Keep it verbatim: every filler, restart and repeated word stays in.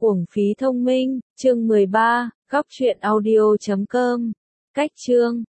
Uổng phí thông minh, chương mười ba, góc truyện audio chấm com. Cách chương